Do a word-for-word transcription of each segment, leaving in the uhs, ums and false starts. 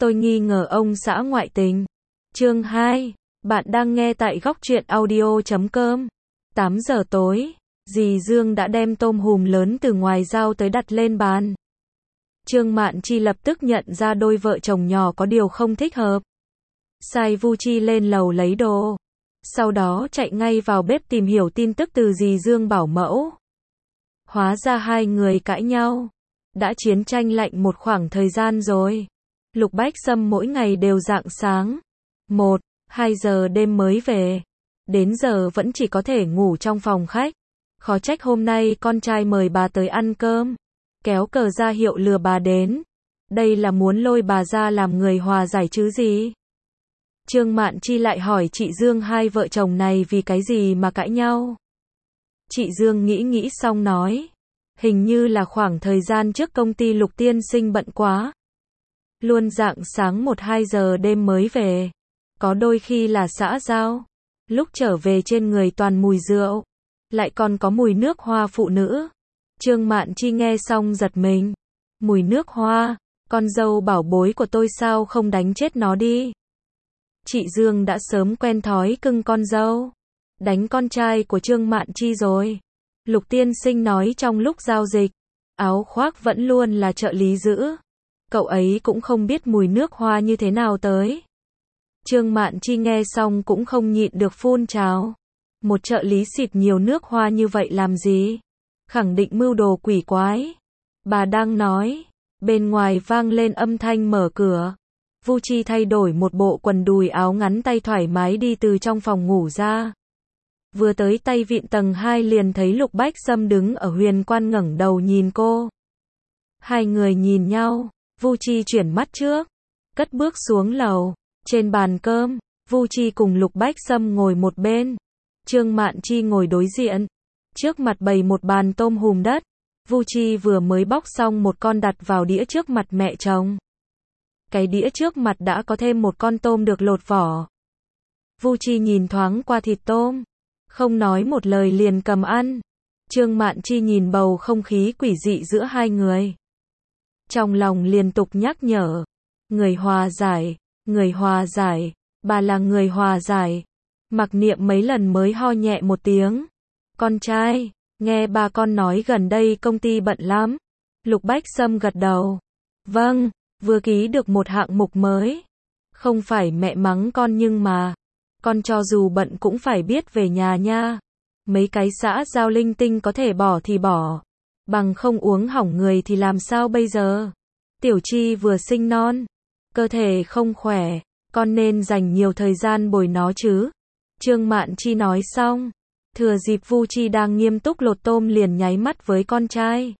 tôi nghi ngờ ông xã ngoại tình. Chương hai, bạn đang nghe tại góc truyện audio chấm com. tám giờ tối, dì Dương đã đem tôm hùm lớn từ ngoài giao tới đặt lên bàn. Trương Mạn Chi lập tức nhận ra đôi vợ chồng nhỏ có điều không thích hợp. Sai Vu Chi lên lầu lấy đồ. Sau đó chạy ngay vào bếp tìm hiểu tin tức từ dì Dương bảo mẫu. Hóa ra hai người cãi nhau. Đã chiến tranh lạnh một khoảng thời gian rồi. Lục Bách Sâm mỗi ngày đều rạng sáng. Một, hai giờ đêm mới về. Đến giờ vẫn chỉ có thể ngủ trong phòng khách. Khó trách hôm nay con trai mời bà tới ăn cơm. Kéo cờ ra hiệu lừa bà đến. Đây là muốn lôi bà ra làm người hòa giải chứ gì? Trương Mạn Chi lại hỏi chị Dương hai vợ chồng này vì cái gì mà cãi nhau. Chị Dương nghĩ nghĩ xong nói. Hình như là khoảng thời gian trước công ty Lục tiên sinh bận quá. Luôn rạng sáng một hai giờ đêm mới về. Có đôi khi là xã giao. Lúc trở về trên người toàn mùi rượu. Lại còn có mùi nước hoa phụ nữ. Trương Mạn Chi nghe xong giật mình. Mùi nước hoa, con dâu bảo bối của tôi sao không đánh chết nó đi. Chị Dương đã sớm quen thói cưng con dâu. Đánh con trai của Trương Mạn Chi rồi. Lục tiên sinh nói trong lúc giao dịch, áo khoác vẫn luôn là trợ lý giữ. Cậu ấy cũng không biết mùi nước hoa như thế nào tới. Trương Mạn Chi nghe xong cũng không nhịn được phun trào. Một trợ lý xịt nhiều nước hoa như vậy làm gì? Khẳng định mưu đồ quỷ quái. Bà đang nói, bên ngoài vang lên âm thanh mở cửa. Vu Chi thay đổi một bộ quần đùi áo ngắn tay thoải mái đi từ trong phòng ngủ ra. Vừa tới tay vịn tầng hai liền thấy Lục Bách Sâm đứng ở huyền quan ngẩng đầu nhìn cô. Hai người nhìn nhau, Vu Chi chuyển mắt trước, cất bước xuống lầu. Trên bàn cơm, Vu Chi cùng Lục Bách Sâm ngồi một bên. Trương Mạn Chi ngồi đối diện. Trước mặt bày một bàn tôm hùm đất. Vu Chi vừa mới bóc xong một con đặt vào đĩa trước mặt mẹ chồng. Cái đĩa trước mặt đã có thêm một con tôm được lột vỏ. Vu Chi nhìn thoáng qua thịt tôm. Không nói một lời liền cầm ăn. Trương Mạn Chi nhìn bầu không khí quỷ dị giữa hai người. Trong lòng liên tục nhắc nhở. Người hòa giải, người hòa giải, bà là người hòa giải. Mặc Niệm mấy lần mới ho nhẹ một tiếng. Con trai, nghe ba con nói gần đây công ty bận lắm. Lục Bách Sâm gật đầu. Vâng, vừa ký được một hạng mục mới. Không phải mẹ mắng con nhưng mà, con cho dù bận cũng phải biết về nhà nha. Mấy cái xã giao linh tinh có thể bỏ thì bỏ. Bằng không uống hỏng người thì làm sao bây giờ? Tiểu Chi vừa sinh non. Cơ thể không khỏe. Con nên dành nhiều thời gian bồi nó chứ. Trương Mạn Chi nói xong. Thừa dịp Vu Chi đang nghiêm túc lột tôm liền nháy mắt với con trai.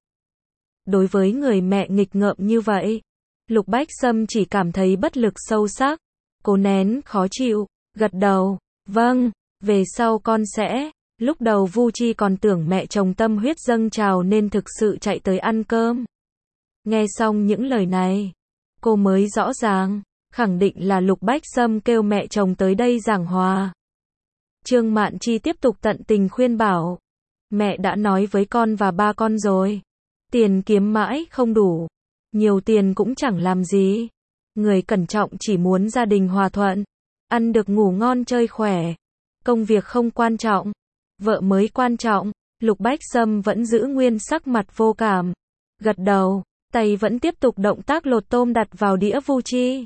Đối với người mẹ nghịch ngợm như vậy, Lục Bách Sâm chỉ cảm thấy bất lực sâu sắc. Cố nén khó chịu, gật đầu. Vâng, về sau con sẽ. Lúc đầu Vu Chi còn tưởng mẹ chồng tâm huyết dâng trào nên thực sự chạy tới ăn cơm. Nghe xong những lời này, cô mới rõ ràng, khẳng định là Lục Bách Sâm kêu mẹ chồng tới đây giảng hòa. Trương Mạn Chi tiếp tục tận tình khuyên bảo. Mẹ đã nói với con và ba con rồi. Tiền kiếm mãi không đủ. Nhiều tiền cũng chẳng làm gì. Người cẩn trọng chỉ muốn gia đình hòa thuận. Ăn được ngủ ngon chơi khỏe. Công việc không quan trọng. Vợ mới quan trọng. Lục Bách Sâm vẫn giữ nguyên sắc mặt vô cảm. Gật đầu. Tay vẫn tiếp tục động tác lột tôm đặt vào đĩa Vu Chi.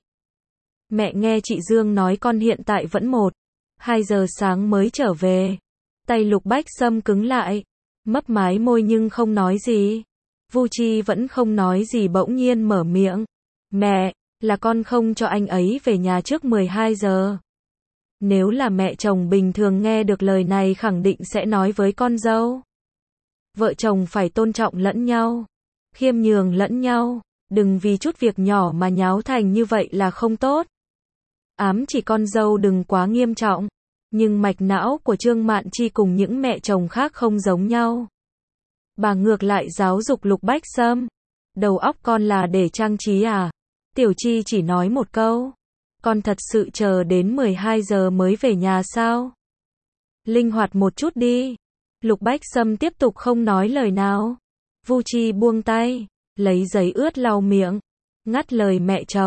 Mẹ nghe chị Dương nói con hiện tại vẫn một hai giờ sáng mới trở về. Tay Lục Bách Sâm cứng lại. Mấp mái môi nhưng không nói gì. Vu Chi vẫn không nói gì bỗng nhiên mở miệng. Mẹ, là con không cho anh ấy về nhà trước mười hai giờ. Nếu là mẹ chồng bình thường nghe được lời này khẳng định sẽ nói với con dâu. Vợ chồng phải tôn trọng lẫn nhau. Khiêm nhường lẫn nhau. Đừng vì chút việc nhỏ mà nháo thành như vậy là không tốt. Ám chỉ con dâu đừng quá nghiêm trọng. Nhưng mạch não của Trương Mạn Chi cùng những mẹ chồng khác không giống nhau. Bà ngược lại giáo dục Lục Bách Sâm. Đầu óc con là để trang trí à? Tiểu Chi chỉ nói một câu. Con thật sự chờ đến mười hai giờ mới về nhà sao? Linh hoạt một chút đi. Lục Bách Sâm tiếp tục không nói lời nào. Vu Chi buông tay, lấy giấy ướt lau miệng, ngắt lời mẹ chồng.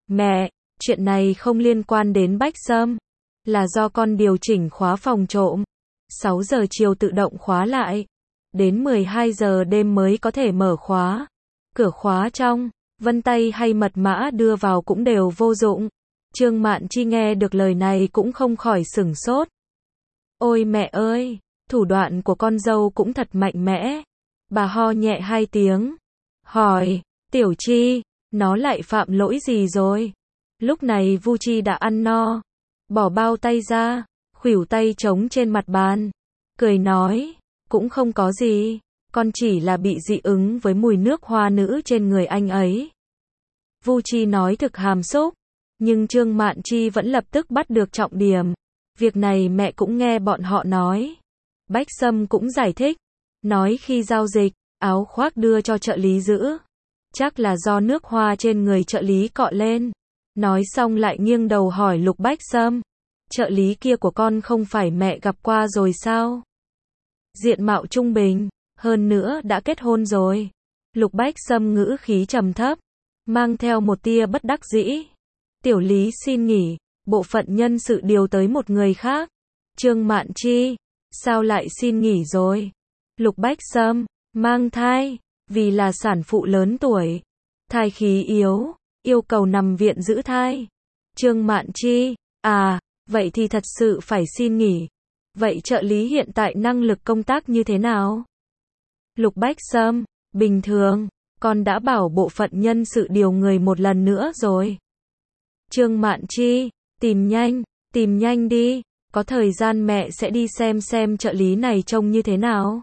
Mẹ, chuyện này không liên quan đến Bách Sâm. Là do con điều chỉnh khóa phòng trộm. sáu giờ chiều tự động khóa lại. Đến mười hai giờ đêm mới có thể mở khóa. Cửa khóa trong, vân tay hay mật mã đưa vào cũng đều vô dụng. Trương Mạn Chi nghe được lời này cũng không khỏi sửng sốt. Ôi mẹ ơi, thủ đoạn của con dâu cũng thật mạnh mẽ. Bà ho nhẹ hai tiếng. Hỏi, Tiểu Chi, nó lại phạm lỗi gì rồi? Lúc này Vu Chi đã ăn no. Bỏ bao tay ra, khuỷu tay trống trên mặt bàn. Cười nói, cũng không có gì. Con chỉ là bị dị ứng với mùi nước hoa nữ trên người anh ấy. Vu Chi nói thực hàm xúc. Nhưng Trương Mạn Chi vẫn lập tức bắt được trọng điểm. Việc này mẹ cũng nghe bọn họ nói. Bách Sâm cũng giải thích. Nói khi giao dịch, áo khoác đưa cho trợ lý giữ. Chắc là do nước hoa trên người trợ lý cọ lên. Nói xong lại nghiêng đầu hỏi Lục Bách Sâm. Trợ lý kia của con không phải mẹ gặp qua rồi sao? Diện mạo trung bình, hơn nữa đã kết hôn rồi. Lục Bách Sâm ngữ khí trầm thấp, mang theo một tia bất đắc dĩ. Tiểu Lý xin nghỉ, bộ phận nhân sự điều tới một người khác. Trương Mạn Chi, sao lại xin nghỉ rồi? Lục Bách Sâm, mang thai, vì là sản phụ lớn tuổi, thai khí yếu, yêu cầu nằm viện giữ thai. Trương Mạn Chi, à, vậy thì thật sự phải xin nghỉ. Vậy trợ lý hiện tại năng lực công tác như thế nào? Lục Bách Sâm, bình thường, con đã bảo bộ phận nhân sự điều người một lần nữa rồi. Trương Mạn Chi, tìm nhanh, tìm nhanh đi, có thời gian mẹ sẽ đi xem xem trợ lý này trông như thế nào.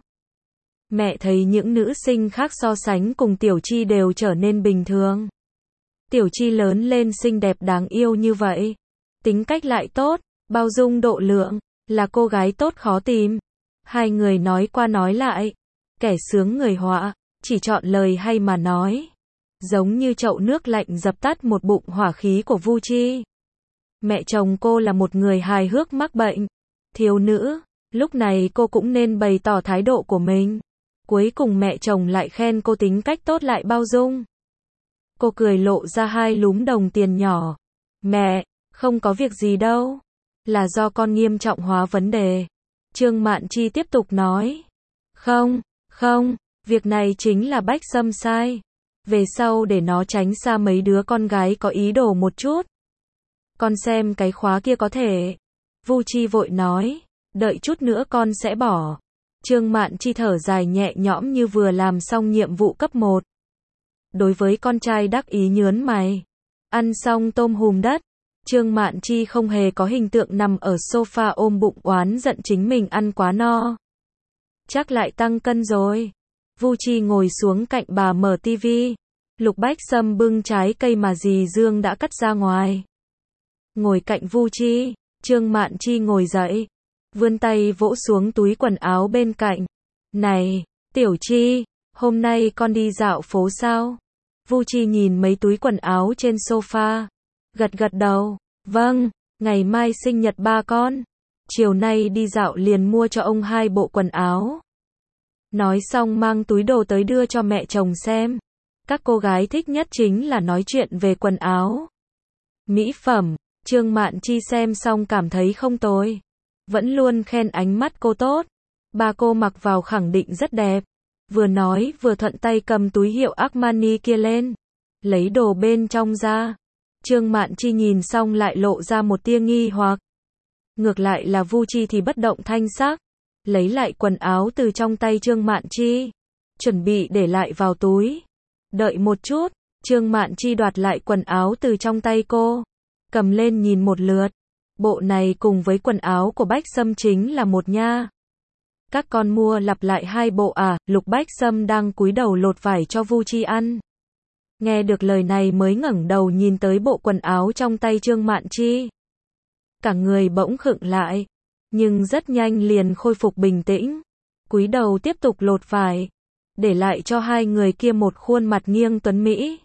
Mẹ thấy những nữ sinh khác so sánh cùng Tiểu Chi đều trở nên bình thường. Tiểu Chi lớn lên xinh đẹp đáng yêu như vậy. Tính cách lại tốt, bao dung độ lượng, là cô gái tốt khó tìm. Hai người nói qua nói lại. Kẻ sướng người họa, chỉ chọn lời hay mà nói. Giống như chậu nước lạnh dập tắt một bụng hỏa khí của Vu Chi. Mẹ chồng cô là một người hài hước mắc bệnh. Thiếu nữ, lúc này cô cũng nên bày tỏ thái độ của mình. Cuối cùng mẹ chồng lại khen cô tính cách tốt lại bao dung. Cô cười lộ ra hai lúm đồng tiền nhỏ. Mẹ, không có việc gì đâu. Là do con nghiêm trọng hóa vấn đề. Trương Mạn Chi tiếp tục nói. Không, không, việc này chính là Bách Sâm sai. Về sau để nó tránh xa mấy đứa con gái có ý đồ một chút. Con xem cái khóa kia có thể. Vu Chi vội nói. Đợi chút nữa con sẽ bỏ. Trương Mạn Chi thở dài nhẹ nhõm như vừa làm xong nhiệm vụ cấp một. Đối với con trai đắc ý nhớn mày. Ăn xong tôm hùm đất. Trương Mạn Chi không hề có hình tượng nằm ở sofa ôm bụng oán giận chính mình ăn quá no. Chắc lại tăng cân rồi. Vu Chi ngồi xuống cạnh bà mở tivi. Lục Bách Sâm bưng trái cây mà dì Dương đã cắt ra ngoài. Ngồi cạnh Vu Chi, Trương Mạn Chi ngồi dậy. Vươn tay vỗ xuống túi quần áo bên cạnh. Này, Tiểu Chi, hôm nay con đi dạo phố sao? Vu Chi nhìn mấy túi quần áo trên sofa. Gật gật đầu. Vâng, ngày mai sinh nhật ba con. Chiều nay đi dạo liền mua cho ông hai bộ quần áo. Nói xong mang túi đồ tới đưa cho mẹ chồng xem. Các cô gái thích nhất chính là nói chuyện về quần áo. Mỹ phẩm, Trương Mạn Chi xem xong cảm thấy không tồi. Vẫn luôn khen ánh mắt cô tốt. Ba cô mặc vào khẳng định rất đẹp. Vừa nói vừa thuận tay cầm túi hiệu Armani kia lên. Lấy đồ bên trong ra. Trương Mạn Chi nhìn xong lại lộ ra một tia nghi hoặc. Ngược lại là Vu Chi thì bất động thanh sắc. Lấy lại quần áo từ trong tay Trương Mạn Chi. Chuẩn bị để lại vào túi. Đợi một chút, Trương Mạn Chi đoạt lại quần áo từ trong tay cô. Cầm lên nhìn một lượt. Bộ này cùng với quần áo của Bách Sâm chính là một nha. Các con mua lặp lại hai bộ à? Lục Bách Sâm đang cúi đầu lột vải cho Vu Chi ăn. Nghe được lời này mới ngẩng đầu nhìn tới bộ quần áo trong tay Trương Mạn Chi. Cả người bỗng khựng lại, nhưng rất nhanh liền khôi phục bình tĩnh. Cúi đầu tiếp tục lột vải, để lại cho hai người kia một khuôn mặt nghiêng tuấn mỹ.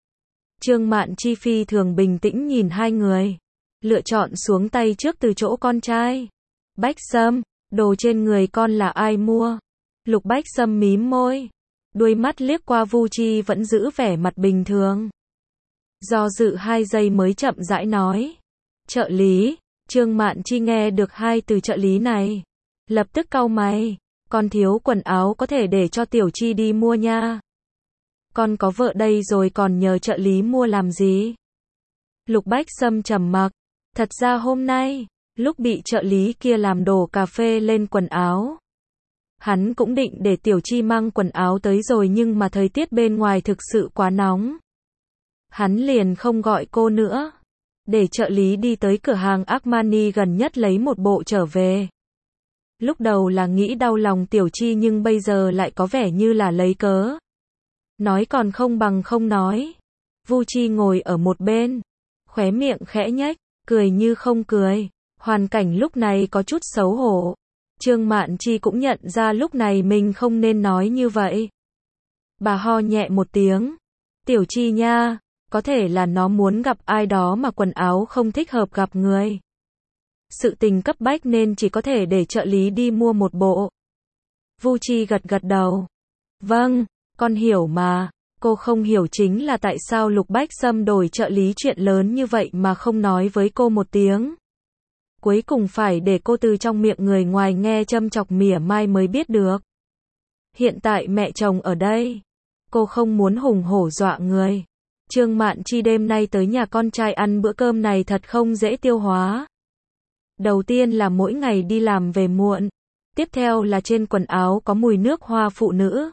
Trương Mạn Chi phi thường bình tĩnh nhìn hai người, lựa chọn xuống tay trước từ chỗ con trai. Bách Sâm, đồ trên người con là ai mua? Lục Bách Sâm mím môi, đuôi mắt liếc qua Vu Chi vẫn giữ vẻ mặt bình thường. Do dự hai giây mới chậm rãi nói. Trợ lý. Trương Mạn Chi nghe được hai từ trợ lý này. Lập tức cau mày. Con thiếu quần áo có thể để cho Tiểu Chi đi mua nha. Con có vợ đây rồi còn nhờ trợ lý mua làm gì? Lục Bách Sâm trầm mặc. Thật ra hôm nay, lúc bị trợ lý kia làm đổ cà phê lên quần áo, hắn cũng định để Tiểu Chi mang quần áo tới rồi nhưng mà thời tiết bên ngoài thực sự quá nóng. Hắn liền không gọi cô nữa. Để trợ lý đi tới cửa hàng Armani gần nhất lấy một bộ trở về. Lúc đầu là nghĩ đau lòng Tiểu Chi nhưng bây giờ lại có vẻ như là lấy cớ. Nói còn không bằng không nói. Vu Chi ngồi ở một bên, khóe miệng khẽ nhếch, cười như không cười. Hoàn cảnh lúc này có chút xấu hổ. Trương Mạn Chi cũng nhận ra lúc này mình không nên nói như vậy. Bà ho nhẹ một tiếng. Tiểu Chi nha, có thể là nó muốn gặp ai đó mà quần áo không thích hợp gặp người. Sự tình cấp bách nên chỉ có thể để trợ lý đi mua một bộ. Vu Chi gật gật đầu. Vâng, con hiểu mà. Cô không hiểu chính là tại sao Lục Bách Sâm đổi trợ lý chuyện lớn như vậy mà không nói với cô một tiếng. Cuối cùng phải để cô từ trong miệng người ngoài nghe châm chọc mỉa mai mới biết được. Hiện tại mẹ chồng ở đây. Cô không muốn hùng hổ dọa người. Trương Mạn Chi đêm nay tới nhà con trai ăn bữa cơm này thật không dễ tiêu hóa. Đầu tiên là mỗi ngày đi làm về muộn. Tiếp theo là trên quần áo có mùi nước hoa phụ nữ.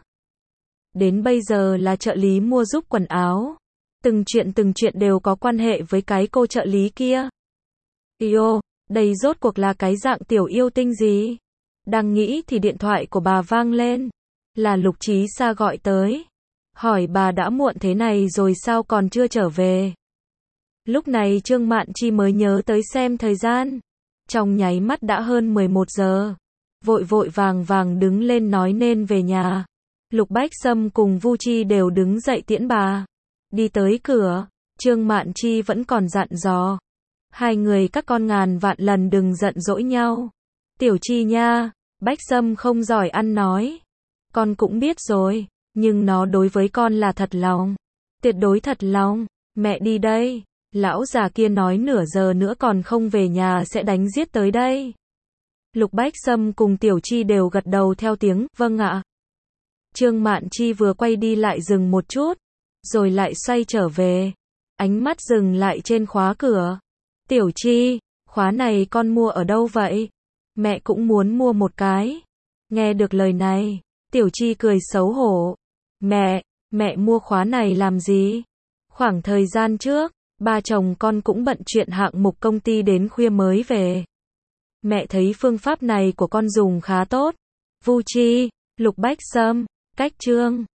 Đến bây giờ là trợ lý mua giúp quần áo. Từng chuyện từng chuyện đều có quan hệ với cái cô trợ lý kia. Yêu, đây rốt cuộc là cái dạng tiểu yêu tinh gì? Đang nghĩ thì điện thoại của bà vang lên. Là Lục Chí Sa gọi tới. Hỏi bà đã muộn thế này rồi sao còn chưa trở về? Lúc này Trương Mạn Chi mới nhớ tới xem thời gian. Trong nháy mắt đã hơn mười một giờ. Vội vội vàng vàng đứng lên nói nên về nhà. Lục Bách Sâm cùng Vu Chi đều đứng dậy tiễn bà. Đi tới cửa, Trương Mạn Chi vẫn còn dặn dò. Hai người các con ngàn vạn lần đừng giận dỗi nhau. Tiểu Chi nha, Bách Sâm không giỏi ăn nói. Con cũng biết rồi, nhưng nó đối với con là thật lòng. Tuyệt đối thật lòng. Mẹ đi đây. Lão già kia nói nửa giờ nữa còn không về nhà sẽ đánh giết tới đây. Lục Bách Sâm cùng Tiểu Chi đều gật đầu theo tiếng, vâng ạ. Trương Mạn Chi vừa quay đi lại dừng một chút, rồi lại xoay trở về. Ánh mắt dừng lại trên khóa cửa. Tiểu Chi, khóa này con mua ở đâu vậy? Mẹ cũng muốn mua một cái. Nghe được lời này, Tiểu Chi cười xấu hổ. Mẹ, mẹ mua khóa này làm gì? Khoảng thời gian trước, ba chồng con cũng bận chuyện hạng mục công ty đến khuya mới về. Mẹ thấy phương pháp này của con dùng khá tốt. Vu Chi, Lục Bách Sâm, cách Trương